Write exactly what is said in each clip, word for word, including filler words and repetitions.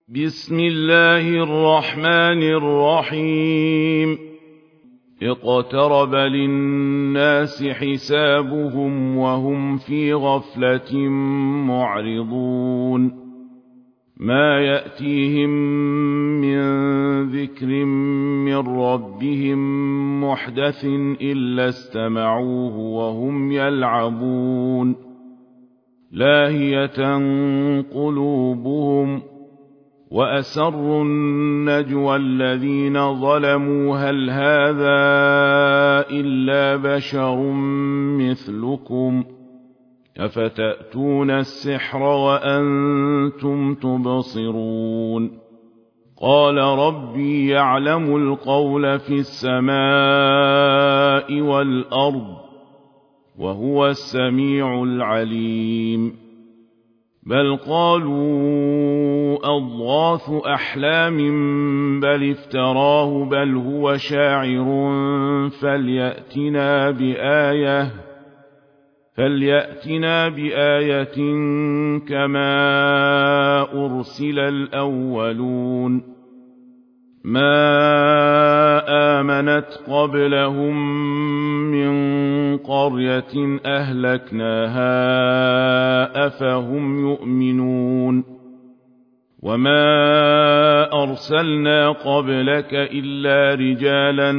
بسم الله الرحمن الرحيم اقترب للناس حسابهم وهم في غفلة معرضون ما يأتيهم من ذكر من ربهم محدث إلا استمعوه وهم يلعبون لاهية قلوبهم وأسروا النجوى الذين ظلموا هل هذا إلا بشر مثلكم أفتأتون السحر وأنتم تبصرون قال ربي يعلم القول في السماء والأرض وهو السميع العليم بل قالوا أضغاث أحلام بل افتراه بل هو شاعر فليأتنا بآية فليأتنا بآية كما أرسل الأولون ما آمنت قبلهم من قرية أهلكناها أفهم يؤمنون وما أرسلنا قبلك إلا رجالا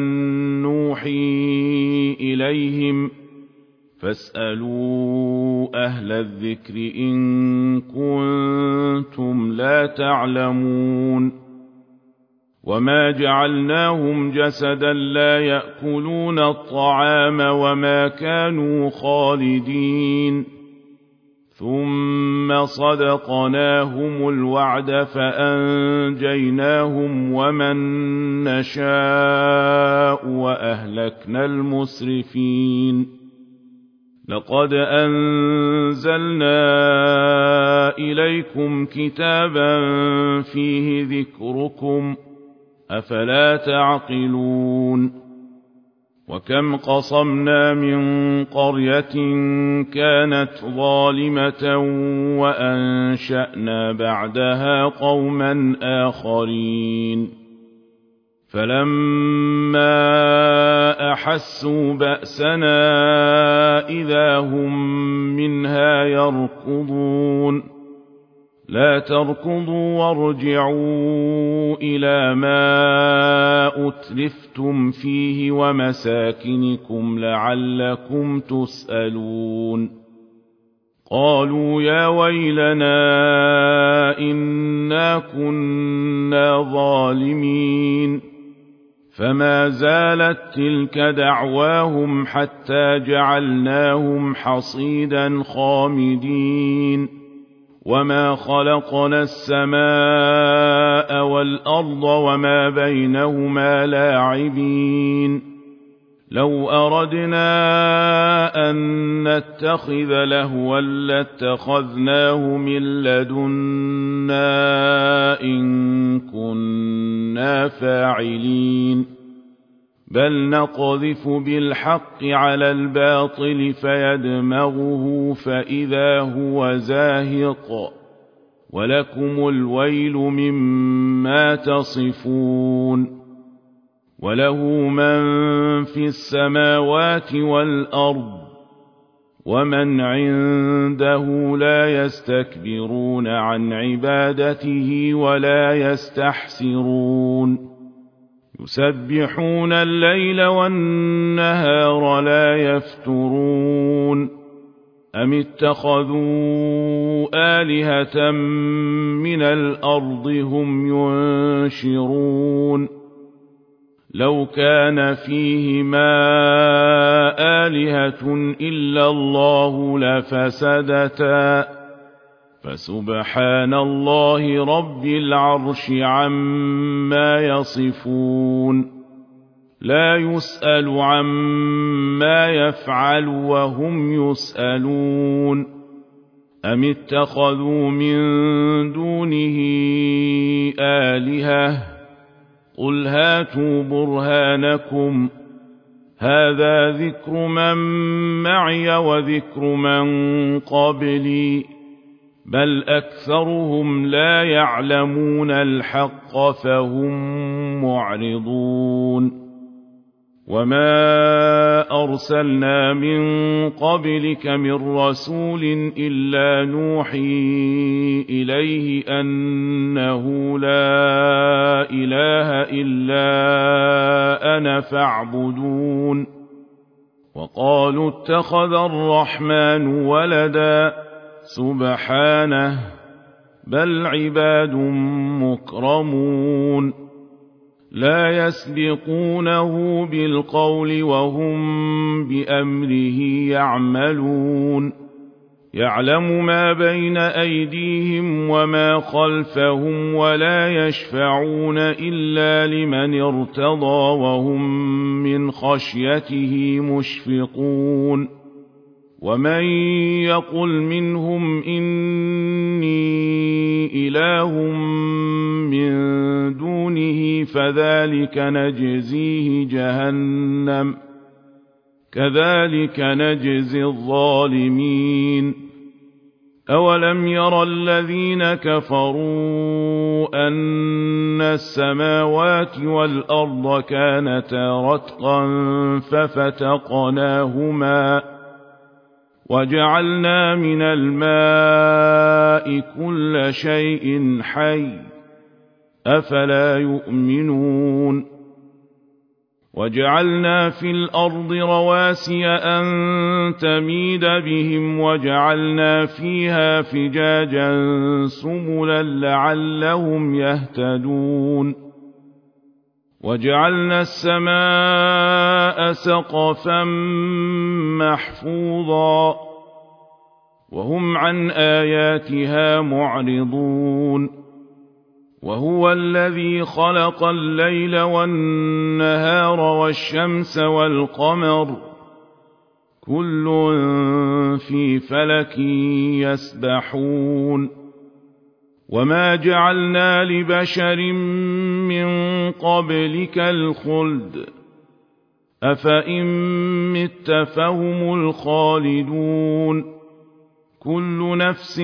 نوحي إليهم فاسألوا أهل الذكر إن كنتم لا تعلمون وما جعلناهم جسدا لا يأكلون الطعام وما كانوا خالدين ثم صدقناهم الوعد فأنجيناهم ومن نشاء وأهلكنا المسرفين لقد أنزلنا إليكم كتابا فيه ذكركم أفلا تعقلون وكم قصمنا من قرية كانت ظالمة وأنشأنا بعدها قوما آخرين فلما أحسوا بأسنا إذا هم منها يركضون لا تركضوا وارجعوا إلى ما أترفتم فيه ومساكنكم لعلكم تسألون قالوا يا ويلنا إنا كنا ظالمين فما زالت تلك دعواهم حتى جعلناهم حصيدا خامدين وما خلقنا السماء والأرض وما بينهما لاعبين لو أردنا أن نتخذ لهوا لاتخذناه من لدنا إن كنا فاعلين بل نقذف بالحق على الباطل فيدمغه فإذا هو زاهق ولكم الويل مما تصفون وله من في السماوات والأرض ومن عنده لا يستكبرون عن عبادته ولا يستحسرون يسبحون الليل والنهار لا يفترون أم اتخذوا آلهة من الأرض هم ينشرون لو كان فيهما آلهة إلا الله لفسدتا فسبحان الله رب العرش عما يصفون لا يسأل عما يفعل وهم يسألون أم اتخذوا من دونه آلهة قل هاتوا برهانكم هذا ذكر من معي وذكر من قبلي بل أكثرهم لا يعلمون الحق فهم معرضون وما أرسلنا من قبلك من رسول إلا نوحي إليه أنه لا إله إلا أنا فاعبدون وقالوا اتخذ الرحمن ولدا سبحانه بل عباد مكرمون لا يسبقونه بالقول وهم بأمره يعملون يعلم ما بين أيديهم وما خلفهم ولا يشفعون إلا لمن ارتضى وهم من خشيته مشفقون ومن يقل منهم إني إله من دونه فذلك نجزيه جهنم كذلك نجزي الظالمين أولم ير الذين كفروا أن السماوات والأرض كانتا رتقا ففتقناهما وجعلنا من الماء كل شيء حي أفلا يؤمنون وجعلنا في الأرض رواسي أن تميد بهم وجعلنا فيها فجاجا سبلا لعلهم يهتدون وجعلنا السماء سقفا محفوظا وهم عن آياتها معرضون وهو الذي خلق الليل والنهار والشمس والقمر كل في فلك يسبحون وما جعلنا لبشر من قبلك الخلد أفإن مت فهم الخالدون كل نفس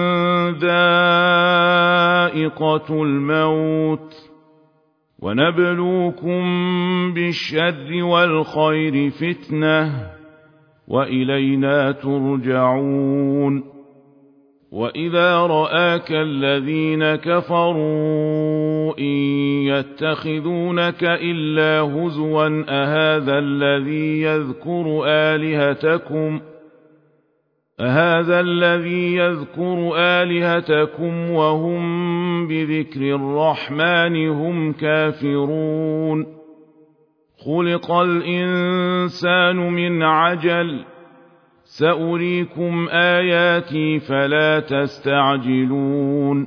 ذائقة الموت ونبلوكم بالشر والخير فتنة وإلينا ترجعون وإذا رآك الذين كفروا إن يتخذونك إلا هزوا أهذا الذي يذكر آلهتكم أهذا الذي يذكر آلهتكم وهم بذكر الرحمن هم كافرون خلق الإنسان من عجل سأريكم آياتي فلا تستعجلون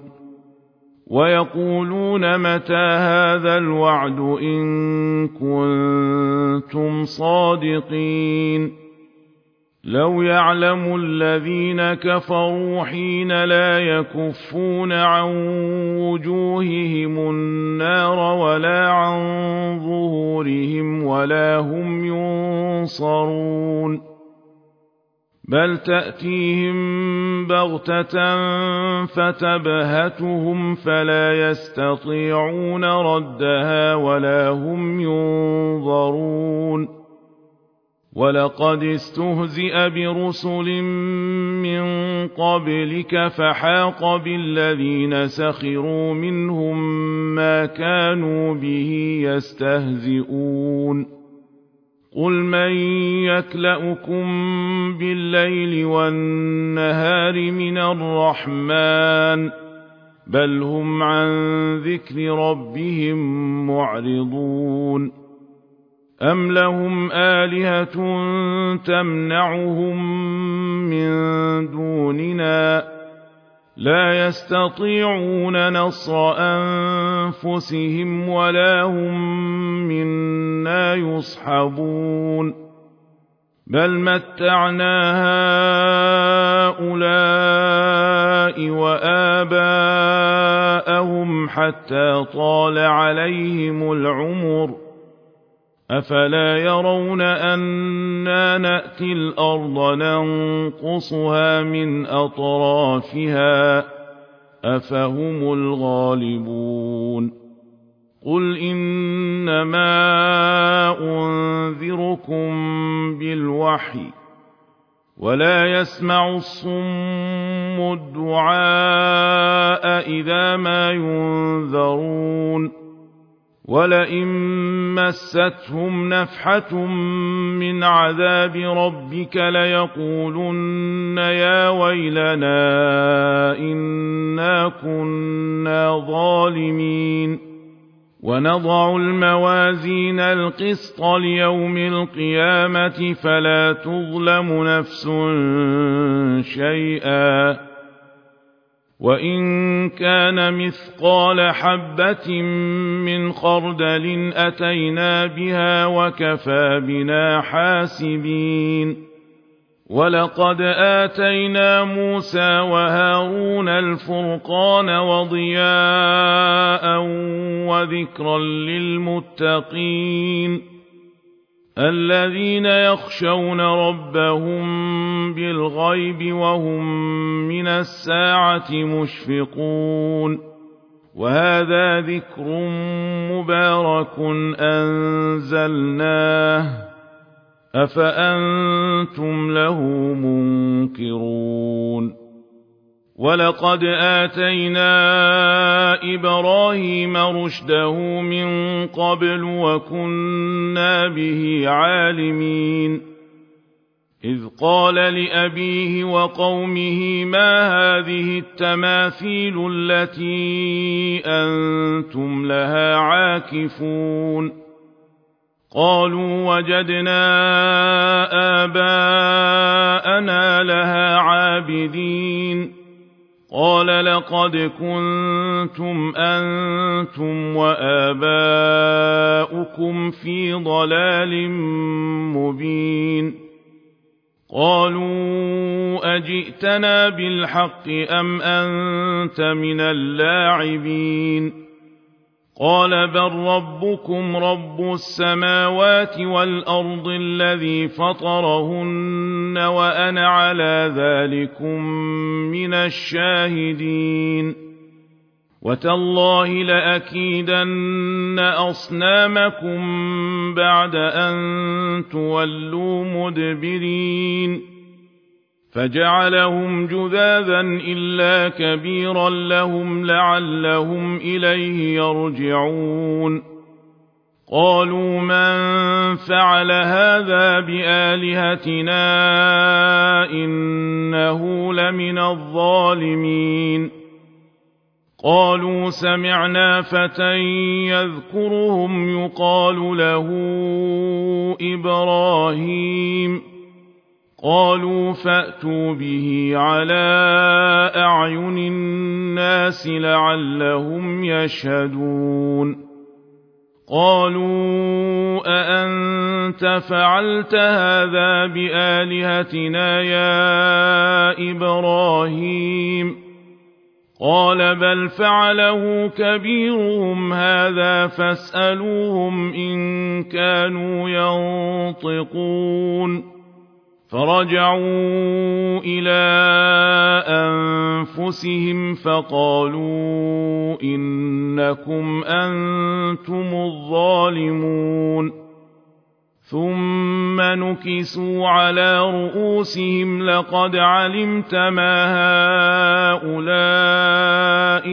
ويقولون متى هذا الوعد إن كنتم صادقين لو يعلم الذين كفروا حين لا يكفون عن وجوههم النار ولا عن ظهورهم ولا هم ينصرون بل تأتيهم بغتة فتبهتهم فلا يستطيعون ردها ولا هم ينظرون ولقد استهزئ برسل من قبلك فحاق بالذين سخروا منهم ما كانوا به يستهزئون قل من يكلؤكم بالليل والنهار من الرحمن بل هم عن ذكر ربهم معرضون أم لهم آلهة تمنعهم من دوننا لا يستطيعون نصر أنفسهم ولا هم منا يصحبون بل متعنا هؤلاء وآباءهم حتى طال عليهم العمر أفلا يرون أنا نأتي الأرض ننقصها من أطرافها أفهم الغالبون قل إنما أنذركم بالوحي ولا يسمع الصم الدعاء إذا ما ينذرون ولئن مستهم نفحة من عذاب ربك ليقولن يا ويلنا إنا كنا ظالمين ونضع الموازين القسط ليوم القيامة فلا تظلم نفس شيئا وإن كان مثقال حبة من خردل أتينا بها وكفى بنا حاسبين ولقد آتينا موسى وهارون الفرقان وضياء وذكرا للمتقين الذين يخشون ربهم بالغيب وهم من الساعة مشفقون وهذا ذكر مبارك أنزلناه أفأنتم له منكرون ولقد آتينا إبراهيم رشده من قبل وكنا به عالمين إذ قال لأبيه وقومه ما هذه التماثيل التي أنتم لها عاكفون قالوا وجدنا آباءنا لها عابدين قال لقد كنتم أنتم وآباؤكم في ضلال مبين قالوا أجئتنا بالحق أم أنت من اللاعبين قال بل ربكم رب السماوات والأرض الذي فطرهن وأنا على ذلكم من الشاهدين وتالله لأكيدن أصنامكم بعد أن تولوا مدبرين فجعلهم جذاذا إلا كبيرا لهم لعلهم إليه يرجعون قالوا من فعل هذا بآلهتنا إنه لمن الظالمين قالوا سمعنا فتى يذكرهم يقال له إبراهيم قالوا فأتوا به على أعين الناس لعلهم يشهدون قالوا أأنت فعلت هذا بآلهتنا يا إبراهيم قال بل فعله كبيرهم هذا فاسألوهم إن كانوا ينطقون فرجعوا إلى أنفسهم فقالوا إنكم أنتم الظالمون ثم نكسوا على رؤوسهم لقد علمت ما هؤلاء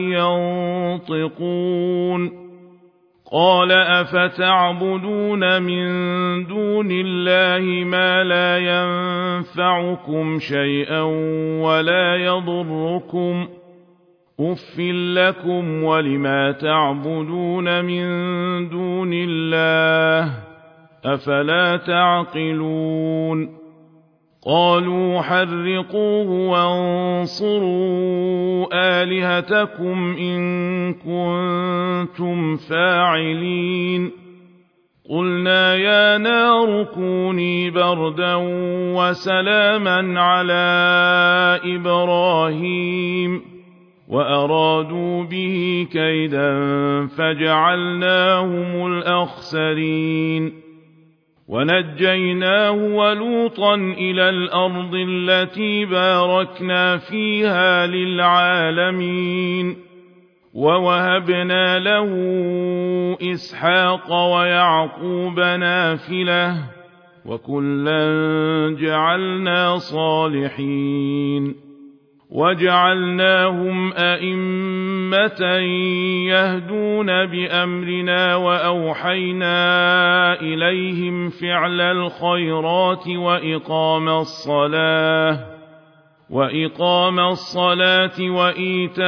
ينطقون قال أفتعبدون من دون الله ما لا ينفعكم شيئا ولا يضركم أف لكم ولما تعبدون من دون الله أفلا تعقلون قالوا حرقوه وانصروا آلهتكم إن كنتم فاعلين قلنا يا نار كوني بردا وسلاما على إبراهيم وأرادوا به كيدا فجعلناهم الأخسرين ونجيناه ولوطا إلى الأرض التي باركنا فيها للعالمين ووهبنا له إسحاق ويعقوب نافلة وكلا جعلنا صالحين وجعلناهم أئمة يهدون بأمرنا وأوحينا إليهم فعل الخيرات وإقام الصلاة وإقام الصلاة وإيتاء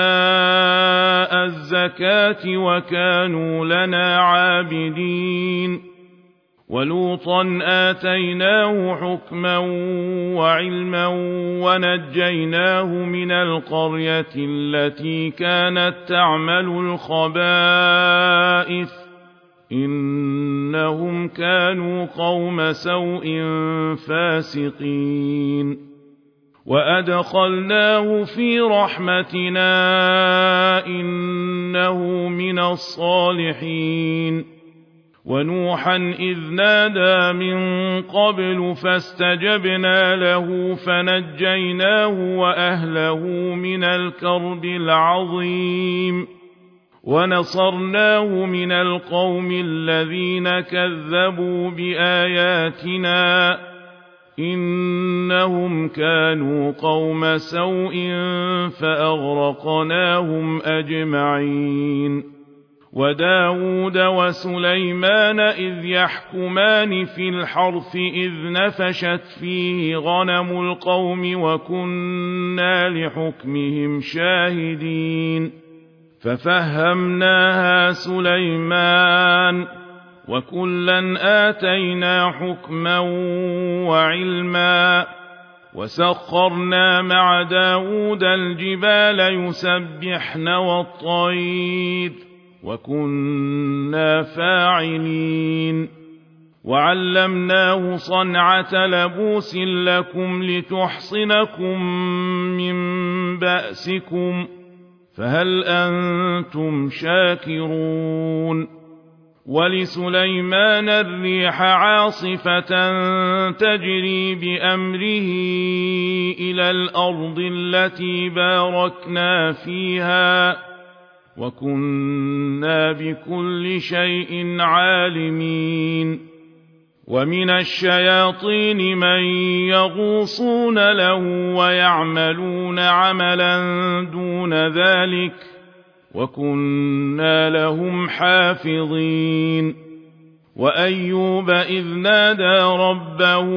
الزكاة وكانوا لنا عابدين ولوطا آتيناه حكما وعلما ونجيناه من القرية التي كانت تعمل الخبائث إنهم كانوا قوم سوء فاسقين وأدخلناه في رحمتنا إنه من الصالحين ونوحا إذ نادى من قبل فاستجبنا له فنجيناه وأهله من الكرب العظيم ونصرناه من القوم الذين كذبوا بآياتنا إنهم كانوا قوم سوء فأغرقناهم أجمعين وداود وسليمان إذ يحكمان في الحرث إذ نفشت فيه غنم القوم وكنا لحكمهم شاهدين ففهمناها سليمان وكلا آتينا حكما وعلما وسخرنا مع داود الجبال يسبحن والطير وكنا فاعلين وعلمناه صنعة لبوس لكم لتحصنكم من بأسكم فهل أنتم شاكرون ولسليمان الريح عاصفة تجري بأمره إلى الأرض التي باركنا فيها وكنا بكل شيء عالمين ومن الشياطين من يغوصون له ويعملون عملا دون ذلك وكنا لهم حافظين وأيوب إذ نادى ربه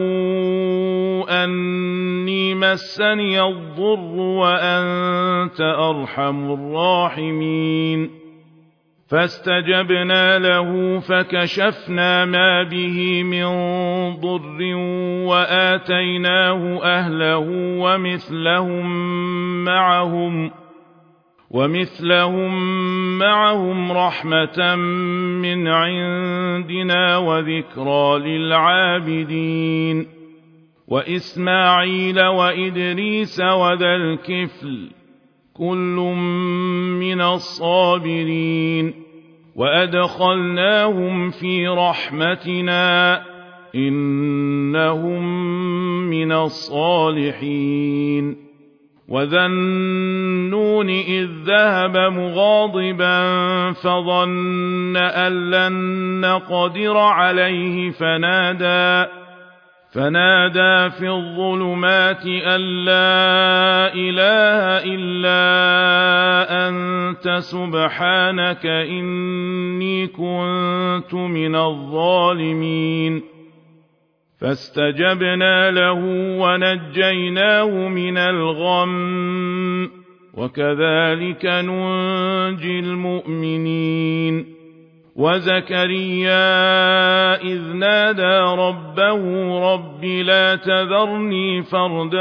أني مسني الضر وأنت أرحم الراحمين فاستجبنا له فكشفنا ما به من ضر وآتيناه أهله ومثلهم معهم ومثلهم معهم رحمة من عندنا وذكرى للعابدين وإسماعيل وإدريس وذا الكفل كل من الصابرين وأدخلناهم في رحمتنا إنهم من الصالحين وذا النون إذ ذهب مغاضبا فظن أن لن نقدر عليه فنادى فنادى في الظلمات أن لا إله إلا أنت سبحانك إني كنت من الظالمين فاستجبنا له ونجيناه من الغم وكذلك ننجي المؤمنين وزكريا إذ نادى ربه رب لا تذرني فردا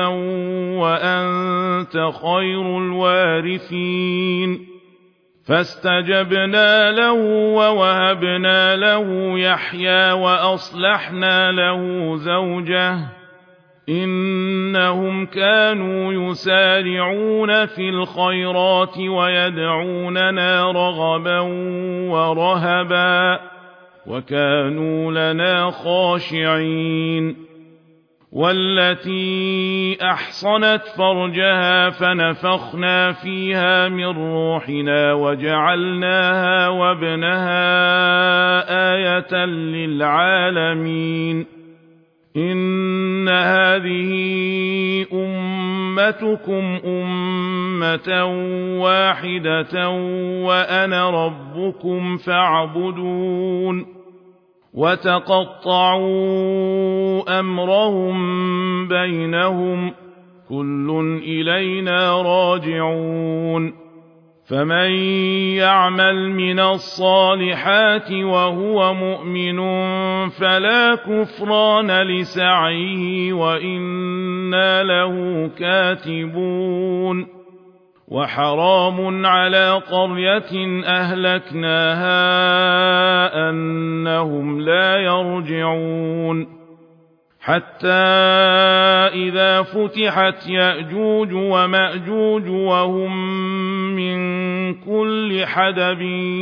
وأنت خير الوارثين فاستجبنا له ووهبنا له يحيى وأصلحنا له زوجه إنهم كانوا يسارعون في الخيرات ويدعوننا رغبا ورهبا وكانوا لنا خاشعين والتي أحصنت فرجها فنفخنا فيها من روحنا وجعلناها وابنها آية للعالمين إن هذه أمتكم أمة واحدة وأنا ربكم فاعبدون وتقطعوا أمرهم بينهم كل إلينا راجعون فمن يعمل من الصالحات وهو مؤمن فلا كفران لسعيه وإنا له كاتبون وحرام على قرية أهلكناها أنهم لا يرجعون حتى إذا فتحت يأجوج ومأجوج وهم من كل حدب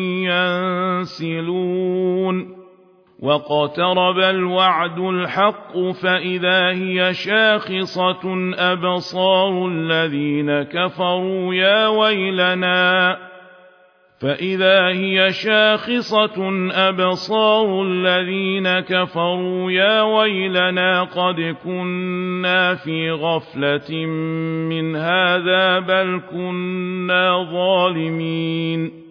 ينسلون واقترب الوعد الحق فإذا هي شاخصة أبصار الذين كفروا يا ويلنا فإذا هي شاخصة أبصار الذين كفروا يا ويلنا قد كنا في غفلة من هذا بل كنا ظالمين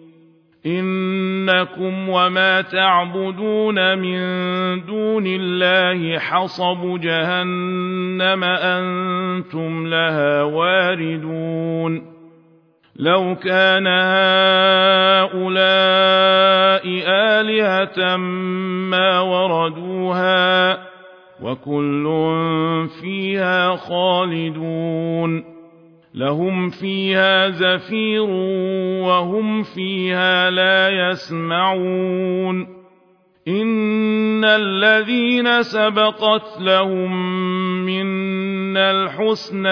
إنكم وما تعبدون من دون الله حصب جهنم أنتم لها واردون لو كان هؤلاء آلهة ما وردوها وكل فيها خالدون لهم فيها زفير وهم فيها لا يسمعون إن الذين سبقت لهم منا الحسنى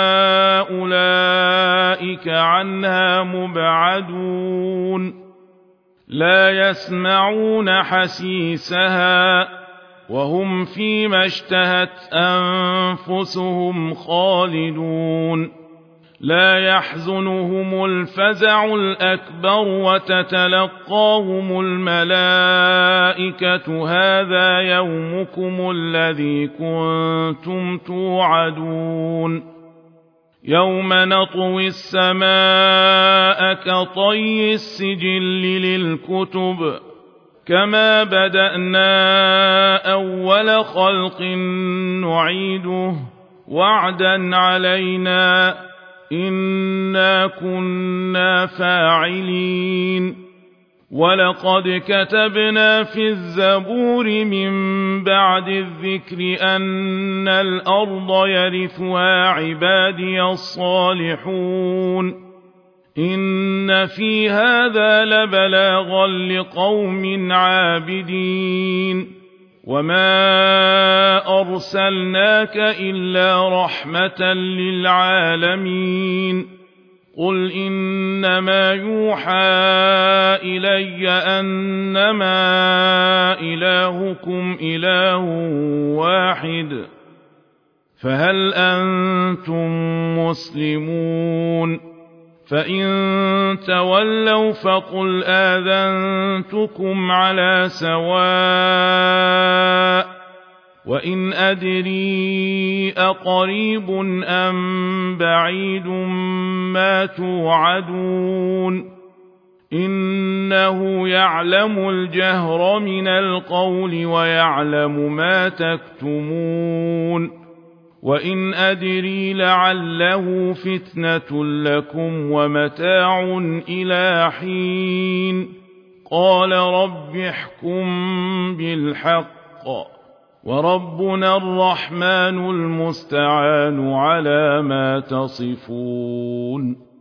أولئك عنها مبعدون لا يسمعون حسيسها وهم فيما اشتهت أنفسهم خالدون لا يحزنهم الفزع الأكبر وتتلقاهم الملائكة هذا يومكم الذي كنتم توعدون يوم نطوي السماء كطي السجل للكتب كما بدأنا أول خلق نعيده وعدا علينا إنا كنا فاعلين ولقد كتبنا في الزبور من بعد الذكر أن الأرض يرثها عبادي الصالحون إن في هذا لبلاغا لقوم عابدين وما أرسلناك إلا رحمة للعالمين قل إنما يوحى إلي أنما إلهكم إله واحد فهل أنتم مسلمون فإن تولوا فقل آذنتكم على سواء وإن أدري أقريب أم بعيد ما توعدون إنه يعلم الجهر من القول ويعلم ما تكتمون وإن أدري لعله فتنة لكم ومتاع إلى حين قال رب احكم بالحق وربنا الرحمن المستعان على ما تصفون.